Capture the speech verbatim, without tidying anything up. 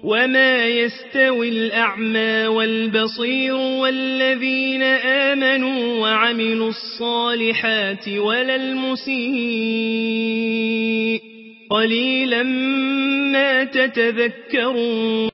وما يستوي الأعمى والبصير والذين آمنوا وعملوا الصالحات ولا المسيء قليلا ما تتذكرون